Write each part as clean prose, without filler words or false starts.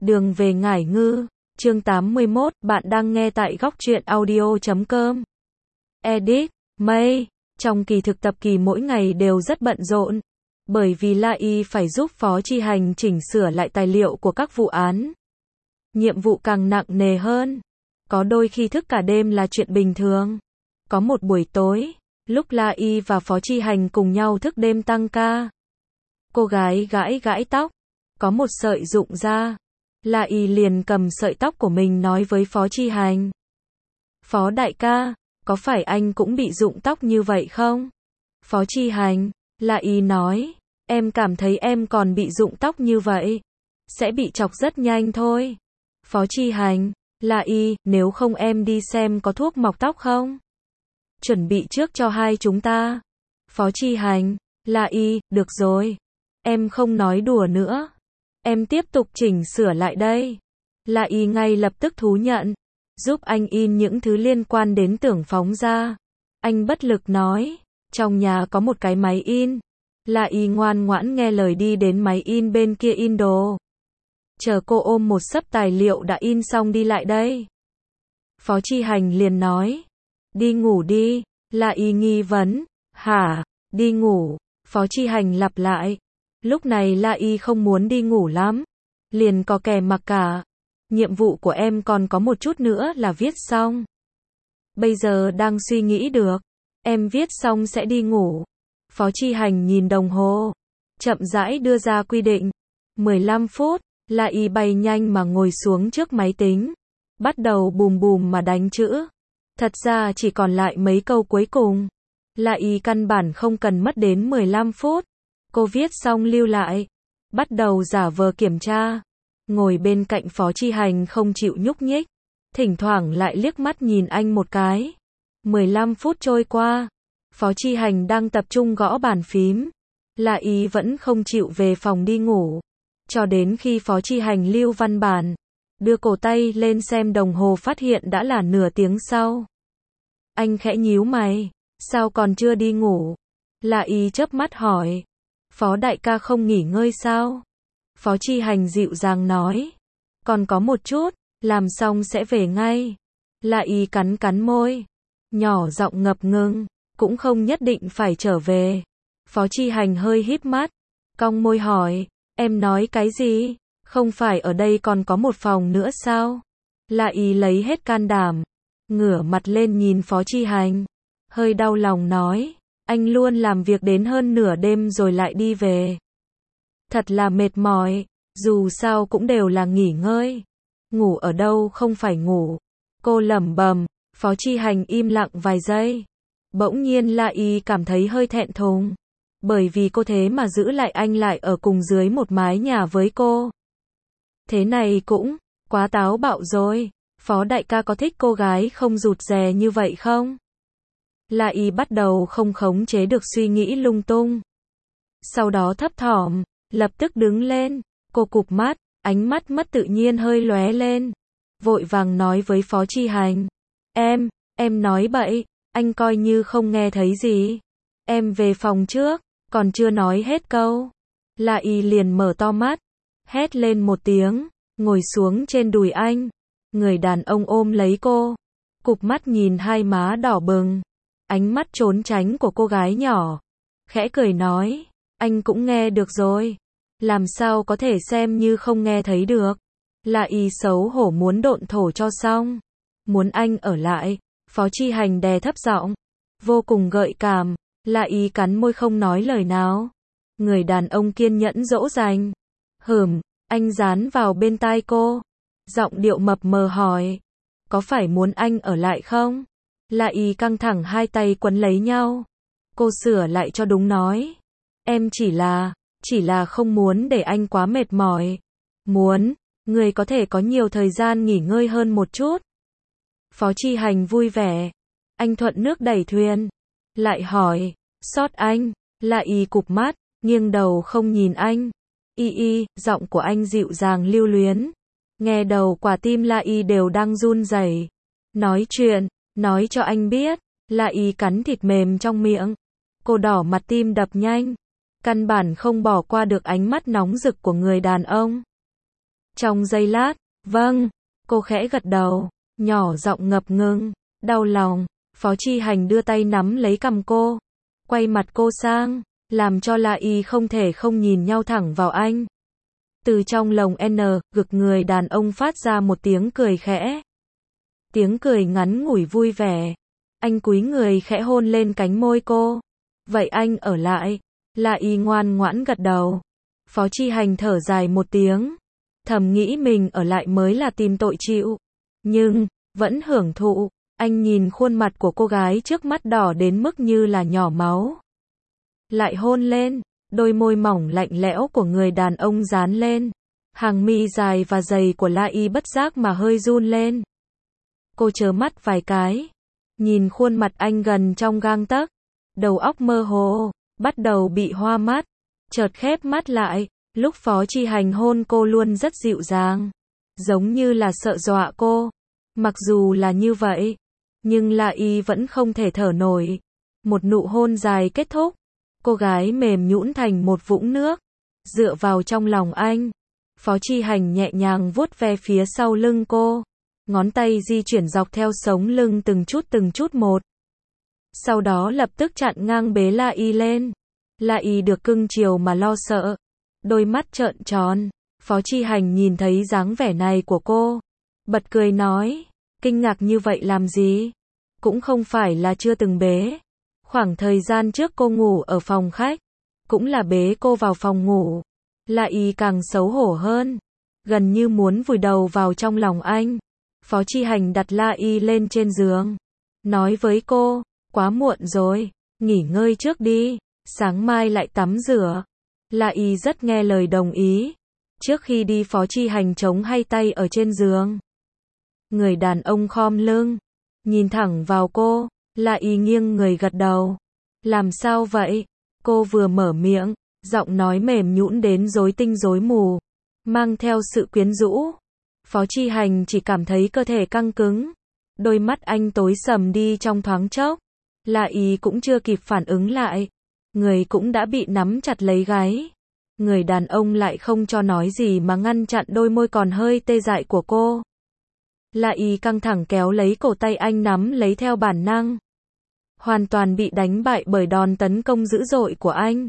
Đường về Ngải Ngư, chương 81, bạn đang nghe tại góc truyện audio.com. Edit, May, trong kỳ thực tập kỳ mỗi ngày đều rất bận rộn, bởi vì La Y phải giúp Phó Chi Hành chỉnh sửa lại tài liệu của các vụ án. Nhiệm vụ càng nặng nề hơn, có đôi khi thức cả đêm là chuyện bình thường. Có một buổi tối, lúc La Y và Phó Chi Hành cùng nhau thức đêm tăng ca, cô gái gãi gãi tóc, có một sợi rụng ra. La Y liền cầm sợi tóc của mình nói với Phó Chi Hành. Phó đại ca, có phải anh cũng bị rụng tóc như vậy không? Phó Chi Hành, La Y nói, em cảm thấy em còn bị rụng tóc như vậy, sẽ bị chọc rất nhanh thôi. Phó Chi Hành, La Y, nếu không em đi xem có thuốc mọc tóc không? Chuẩn bị trước cho hai chúng ta. Phó Chi Hành, La Y, được rồi. Em không nói đùa nữa. Em tiếp tục chỉnh sửa lại đây. La Y ngay lập tức thú nhận. Giúp anh in những thứ liên quan đến tưởng phóng ra. Anh bất lực nói. Trong nhà có một cái máy in. La Y ngoan ngoãn nghe lời đi đến máy in bên kia in đồ. Chờ cô ôm một xấp tài liệu đã in xong đi lại đây. Phó Chi Hành liền nói. Đi ngủ đi. La Y nghi vấn. Hả? Đi ngủ. Phó Chi Hành lặp lại. Lúc này La Y không muốn đi ngủ lắm. Liền có kè mặc cả. Nhiệm vụ của em còn có một chút nữa là viết xong. Bây giờ đang suy nghĩ được. Em viết xong sẽ đi ngủ. Phó Chi Hành nhìn đồng hồ. Chậm rãi đưa ra quy định. 15 phút. La Y bay nhanh mà ngồi xuống trước máy tính. Bắt đầu bùm bùm mà đánh chữ. Thật ra chỉ còn lại mấy câu cuối cùng. La Y căn bản không cần mất đến 15 phút. Cô viết xong lưu lại. Bắt đầu giả vờ kiểm tra. Ngồi bên cạnh Phó Chi Hành không chịu nhúc nhích. Thỉnh thoảng lại liếc mắt nhìn anh một cái. 15 phút trôi qua. Phó Chi Hành đang tập trung gõ bàn phím. La Y vẫn không chịu về phòng đi ngủ. Cho đến khi Phó Chi Hành lưu văn bản. Đưa cổ tay lên xem đồng hồ phát hiện đã là nửa tiếng sau. Anh khẽ nhíu mày. Sao còn chưa đi ngủ? La Y chớp mắt hỏi. Phó đại ca không nghỉ ngơi sao? Phó Chi Hành dịu dàng nói. Còn có một chút, làm xong sẽ về ngay. La Y cắn cắn môi. Nhỏ giọng ngập ngừng, cũng không nhất định phải trở về. Phó Chi Hành hơi híp mắt, cong môi hỏi. Em nói cái gì? Không phải ở đây còn có một phòng nữa sao? La Y lấy hết can đảm, ngửa mặt lên nhìn Phó Chi Hành. Hơi đau lòng nói. Anh luôn làm việc đến hơn nửa đêm rồi lại đi về. Thật là mệt mỏi, dù sao cũng đều là nghỉ ngơi. Ngủ ở đâu không phải ngủ. Cô lẩm bẩm. Phó Chi Hành im lặng vài giây. Bỗng nhiên La Y cảm thấy hơi thẹn thùng. Bởi vì cô thế mà giữ lại anh lại ở cùng dưới một mái nhà với cô. Thế này cũng quá táo bạo rồi. Phó đại ca có thích cô gái không rụt rè như vậy không? La Y bắt đầu không khống chế được suy nghĩ lung tung. Sau đó thấp thỏm, lập tức đứng lên, cô cụp mắt, ánh mắt mất tự nhiên hơi lóe lên. Vội vàng nói với Phó Chi Hành. Em nói bậy, anh coi như không nghe thấy gì. Em về phòng trước, còn chưa nói hết câu. La Y liền mở to mắt, hét lên một tiếng, ngồi xuống trên đùi anh. Người đàn ông ôm lấy cô, cụp mắt nhìn hai má đỏ bừng. Ánh mắt trốn tránh của cô gái nhỏ. Khẽ cười nói. Anh cũng nghe được rồi. Làm sao có thể xem như không nghe thấy được. La Y xấu hổ muốn độn thổ cho xong. Muốn anh ở lại. Phó Chi Hành đè thấp giọng. Vô cùng gợi cảm. La Y cắn môi không nói lời nào. Người đàn ông kiên nhẫn dỗ dành. Anh dán vào bên tai cô. Giọng điệu mập mờ hỏi. Có phải muốn anh ở lại không? La Y căng thẳng hai tay quấn lấy nhau. Cô sửa lại cho đúng nói. Em chỉ là không muốn để anh quá mệt mỏi. Muốn, người có thể có nhiều thời gian nghỉ ngơi hơn một chút. Phó Chi Hành vui vẻ. Anh thuận nước đẩy thuyền. Lại hỏi, sót anh. La Y cụp mắt, nghiêng đầu không nhìn anh. Giọng của anh dịu dàng lưu luyến. Nghe đầu quả tim La Y đều đang run rẩy. Nói chuyện. Nói cho anh biết. La Y cắn thịt mềm trong miệng. Cô đỏ mặt tim đập nhanh. Căn bản không bỏ qua được ánh mắt nóng rực của người đàn ông. Trong giây lát, vâng, cô khẽ gật đầu, nhỏ giọng ngập ngừng, đau lòng. Phó Chi Hành đưa tay nắm lấy cằm cô, quay mặt cô sang, làm cho La Y không thể không nhìn nhau thẳng vào anh. Từ trong lồng ngực người đàn ông phát ra một tiếng cười khẽ. Tiếng cười ngắn ngủi vui vẻ. Anh cúi người khẽ hôn lên cánh môi cô. Vậy anh ở lại. La Y ngoan ngoãn gật đầu. Phó Chi Hành thở dài một tiếng. Thầm nghĩ mình ở lại mới là tìm tội chịu. Nhưng, vẫn hưởng thụ. Anh nhìn khuôn mặt của cô gái trước mắt đỏ đến mức như là nhỏ máu. Lại hôn lên. Đôi môi mỏng lạnh lẽo của người đàn ông dán lên. Hàng mi dài và dày của La Y bất giác mà hơi run lên. Cô chớ mắt vài cái. Nhìn khuôn mặt anh gần trong gang tấc. Đầu óc mơ hồ. Bắt đầu bị hoa mắt. Chợt khép mắt lại. Lúc Phó Chi Hành hôn cô luôn rất dịu dàng. Giống như là sợ dọa cô. Mặc dù là như vậy. Nhưng La Y vẫn không thể thở nổi. Một nụ hôn dài kết thúc. Cô gái mềm nhũn thành một vũng nước. Dựa vào trong lòng anh. Phó Chi Hành nhẹ nhàng vuốt ve phía sau lưng cô. Ngón tay di chuyển dọc theo sống lưng từng chút một. Sau đó lập tức chặn ngang bế La Y lên. La Y được cưng chiều mà lo sợ. Đôi mắt trợn tròn. Phó Chi Hành nhìn thấy dáng vẻ này của cô. Bật cười nói. Kinh ngạc như vậy làm gì? Cũng không phải là chưa từng bế. Khoảng thời gian trước cô ngủ ở phòng khách. Cũng là bế cô vào phòng ngủ. La Y càng xấu hổ hơn. Gần như muốn vùi đầu vào trong lòng anh. Phó Chi Hành đặt La Y lên trên giường. Nói với cô, quá muộn rồi, nghỉ ngơi trước đi, sáng mai lại tắm rửa. La Y rất nghe lời đồng ý. Trước khi đi Phó Chi Hành chống hai tay ở trên giường. Người đàn ông khom lưng, nhìn thẳng vào cô. La Y nghiêng người gật đầu. Làm sao vậy? Cô vừa mở miệng, giọng nói mềm nhũn đến rối tinh rối mù, mang theo sự quyến rũ. Phó Chi Hành chỉ cảm thấy cơ thể căng cứng. Đôi mắt anh tối sầm đi trong thoáng chốc. La Y cũng chưa kịp phản ứng lại. Người cũng đã bị nắm chặt lấy gáy. Người đàn ông lại không cho nói gì mà ngăn chặn đôi môi còn hơi tê dại của cô. La Y căng thẳng kéo lấy cổ tay anh nắm lấy theo bản năng. Hoàn toàn bị đánh bại bởi đòn tấn công dữ dội của anh.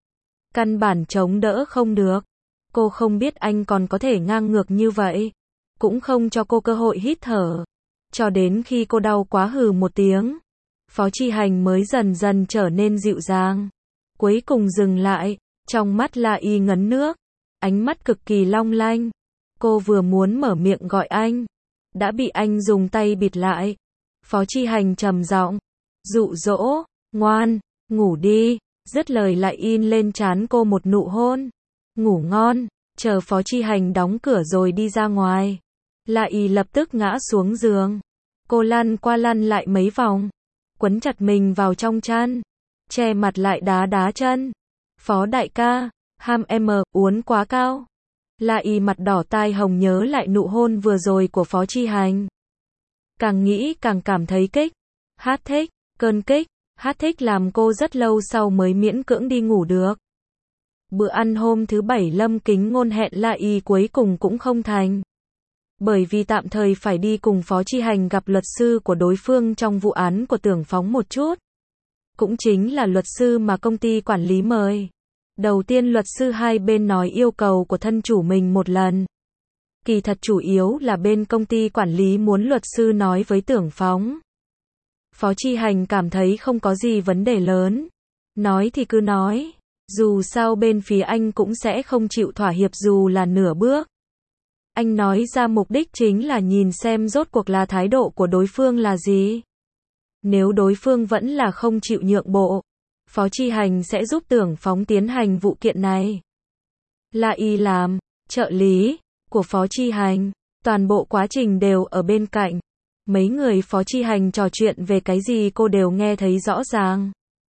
Căn bản chống đỡ không được. Cô không biết anh còn có thể ngang ngược như vậy. Cũng không cho cô cơ hội hít thở. Cho đến khi cô đau quá hừ một tiếng. Phó Chi Hành mới dần dần trở nên dịu dàng. Cuối cùng dừng lại. Trong mắt La Y ngấn nước. Ánh mắt cực kỳ long lanh. Cô vừa muốn mở miệng gọi anh. Đã bị anh dùng tay bịt lại. Phó Chi Hành trầm giọng. Dụ dỗ, ngoan, ngủ đi. Dứt lời lại in lên trán cô một nụ hôn. Ngủ ngon. Chờ Phó Chi Hành đóng cửa rồi đi ra ngoài. La Y lập tức ngã xuống giường. Cô lăn qua lăn lại mấy vòng. Quấn chặt mình vào trong chăn. Che mặt lại đá đá chân. Phó đại ca, ham em uốn quá cao. La Y mặt đỏ tai hồng nhớ lại nụ hôn vừa rồi của Phó Chi Hành. Càng nghĩ càng cảm thấy kích. Hát thích, cơn kích, hát thích làm cô rất lâu sau mới miễn cưỡng đi ngủ được. Bữa ăn hôm thứ Bảy Lâm Kính Ngôn hẹn La Y cuối cùng cũng không thành. Bởi vì tạm thời phải đi cùng Phó Chi Hành gặp luật sư của đối phương trong vụ án của Tưởng Phóng một chút. Cũng chính là luật sư mà công ty quản lý mời. Đầu tiên luật sư hai bên nói yêu cầu của thân chủ mình một lần. Kỳ thật chủ yếu là bên công ty quản lý muốn luật sư nói với Tưởng Phóng. Phó Chi Hành cảm thấy không có gì vấn đề lớn. Nói thì cứ nói. Dù sao bên phía anh cũng sẽ không chịu thỏa hiệp dù là nửa bước. Anh nói ra mục đích chính là nhìn xem rốt cuộc là thái độ của đối phương là gì. Nếu đối phương vẫn là không chịu nhượng bộ, Phó Chi Hành sẽ giúp Tưởng Phóng tiến hành vụ kiện này. La Y làm trợ lý của Phó Chi Hành, toàn bộ quá trình đều ở bên cạnh. Mấy người Phó Chi Hành trò chuyện về cái gì cô đều nghe thấy rõ ràng.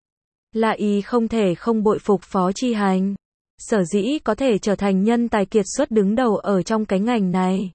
La Y không thể không bội phục Phó Chi Hành. Sở dĩ có thể trở thành nhân tài kiệt xuất đứng đầu ở trong cái ngành này.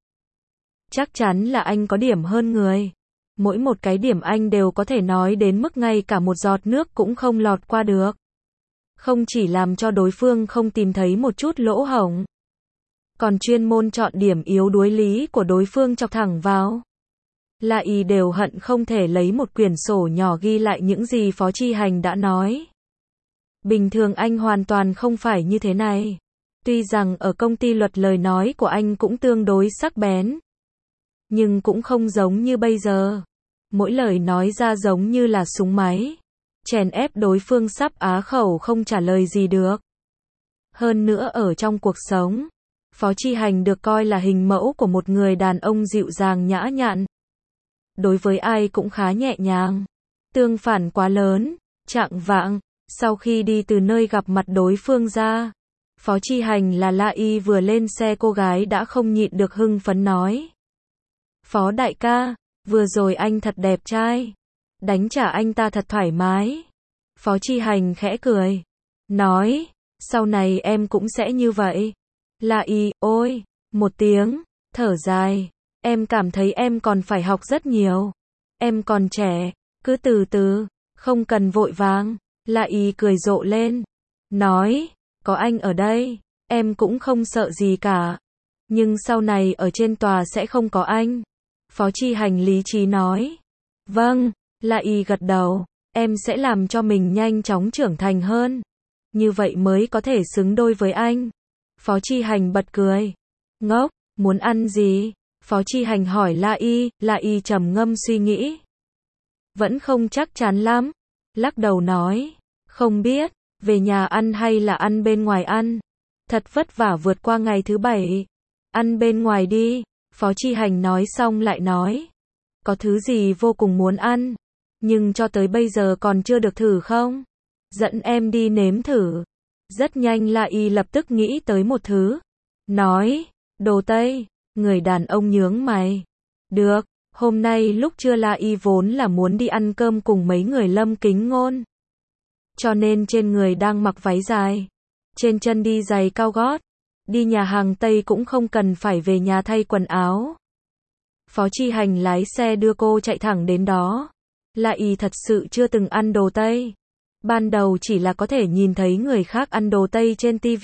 Chắc chắn là anh có điểm hơn người. Mỗi một cái điểm anh đều có thể nói đến mức ngay cả một giọt nước cũng không lọt qua được. Không chỉ làm cho đối phương không tìm thấy một chút lỗ hổng, còn chuyên môn chọn điểm yếu đuối lý của đối phương chọc thẳng vào. La Y đều hận không thể lấy một quyển sổ nhỏ ghi lại những gì Phó Chi Hành đã nói. Bình thường anh hoàn toàn không phải như thế này. Tuy rằng ở công ty luật lời nói của anh cũng tương đối sắc bén, nhưng cũng không giống như bây giờ. Mỗi lời nói ra giống như là súng máy, chèn ép đối phương sắp á khẩu không trả lời gì được. Hơn nữa ở trong cuộc sống, Phó Chi Hành được coi là hình mẫu của một người đàn ông dịu dàng nhã nhặn. Đối với ai cũng khá nhẹ nhàng. Tương phản quá lớn, chạng vạng, sau khi đi từ nơi gặp mặt đối phương ra, Phó Chi Hành là La Y vừa lên xe cô gái đã không nhịn được hưng phấn nói. Phó đại ca, vừa rồi anh thật đẹp trai. Đánh trả anh ta thật thoải mái. Phó Chi Hành khẽ cười. Nói, sau này em cũng sẽ như vậy. La Y, ôi, một tiếng, thở dài. Em cảm thấy em còn phải học rất nhiều. Em còn trẻ, cứ từ từ, không cần vội vàng. La Y cười rộ lên. Nói, có anh ở đây, em cũng không sợ gì cả. Nhưng sau này ở trên tòa sẽ không có anh. Phó Chi Hành lý trí nói. Vâng, La Y gật đầu. Em sẽ làm cho mình nhanh chóng trưởng thành hơn. Như vậy mới có thể xứng đôi với anh. Phó Chi Hành bật cười. Ngốc, muốn ăn gì? Phó Chi Hành hỏi La Y trầm ngâm suy nghĩ. Vẫn không chắc chắn lắm. Lắc đầu nói. Không biết, về nhà ăn hay là ăn bên ngoài ăn? Thật vất vả vượt qua ngày thứ 7. Ăn bên ngoài đi. Phó Chi Hành nói xong lại nói. Có thứ gì vô cùng muốn ăn, nhưng cho tới bây giờ còn chưa được thử không? Dẫn em đi nếm thử. Rất nhanh La Y lập tức nghĩ tới một thứ. Nói, đồ Tây. Người đàn ông nhướng mày. Được, hôm nay lúc trưa La Y vốn là muốn đi ăn cơm cùng mấy người Lâm Kính Ngôn. Cho nên trên người đang mặc váy dài, trên chân đi giày cao gót. Đi nhà hàng Tây cũng không cần phải về nhà thay quần áo. Phó Chi Hành lái xe đưa cô chạy thẳng đến đó. La Y thật sự chưa từng ăn đồ Tây. Ban đầu chỉ là có thể nhìn thấy người khác ăn đồ Tây trên TV.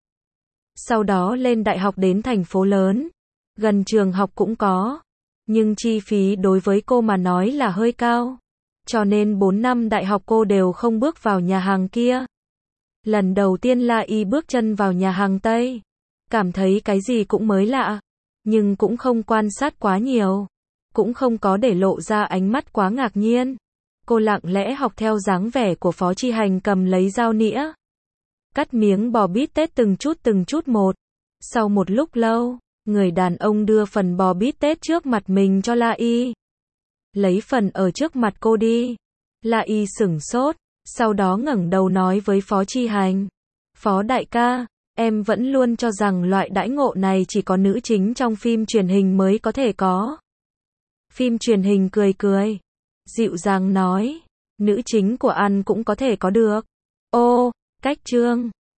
Sau đó lên đại học đến thành phố lớn, gần trường học cũng có. Nhưng chi phí đối với cô mà nói là hơi cao. Cho nên 4 năm đại học cô đều không bước vào nhà hàng kia. Lần đầu tiên La Y bước chân vào nhà hàng Tây, cảm thấy cái gì cũng mới lạ, nhưng cũng không quan sát quá nhiều, cũng không có để lộ ra ánh mắt quá ngạc nhiên. Cô lặng lẽ học theo dáng vẻ của Phó Chi Hành, cầm lấy dao nĩa, cắt miếng bò bít tết từng chút một. Sau một lúc lâu, người đàn ông đưa phần bò bít tết trước mặt mình cho La Y. Lấy phần ở trước mặt cô đi. La Y sửng sốt, sau đó ngẩng đầu nói với Phó Chi Hành. Phó đại ca, em vẫn luôn cho rằng loại đãi ngộ này chỉ có nữ chính trong phim truyền hình mới có thể có. Phim truyền hình cười cười, dịu dàng nói, nữ chính của anh cũng có thể có được. Ô, cách chương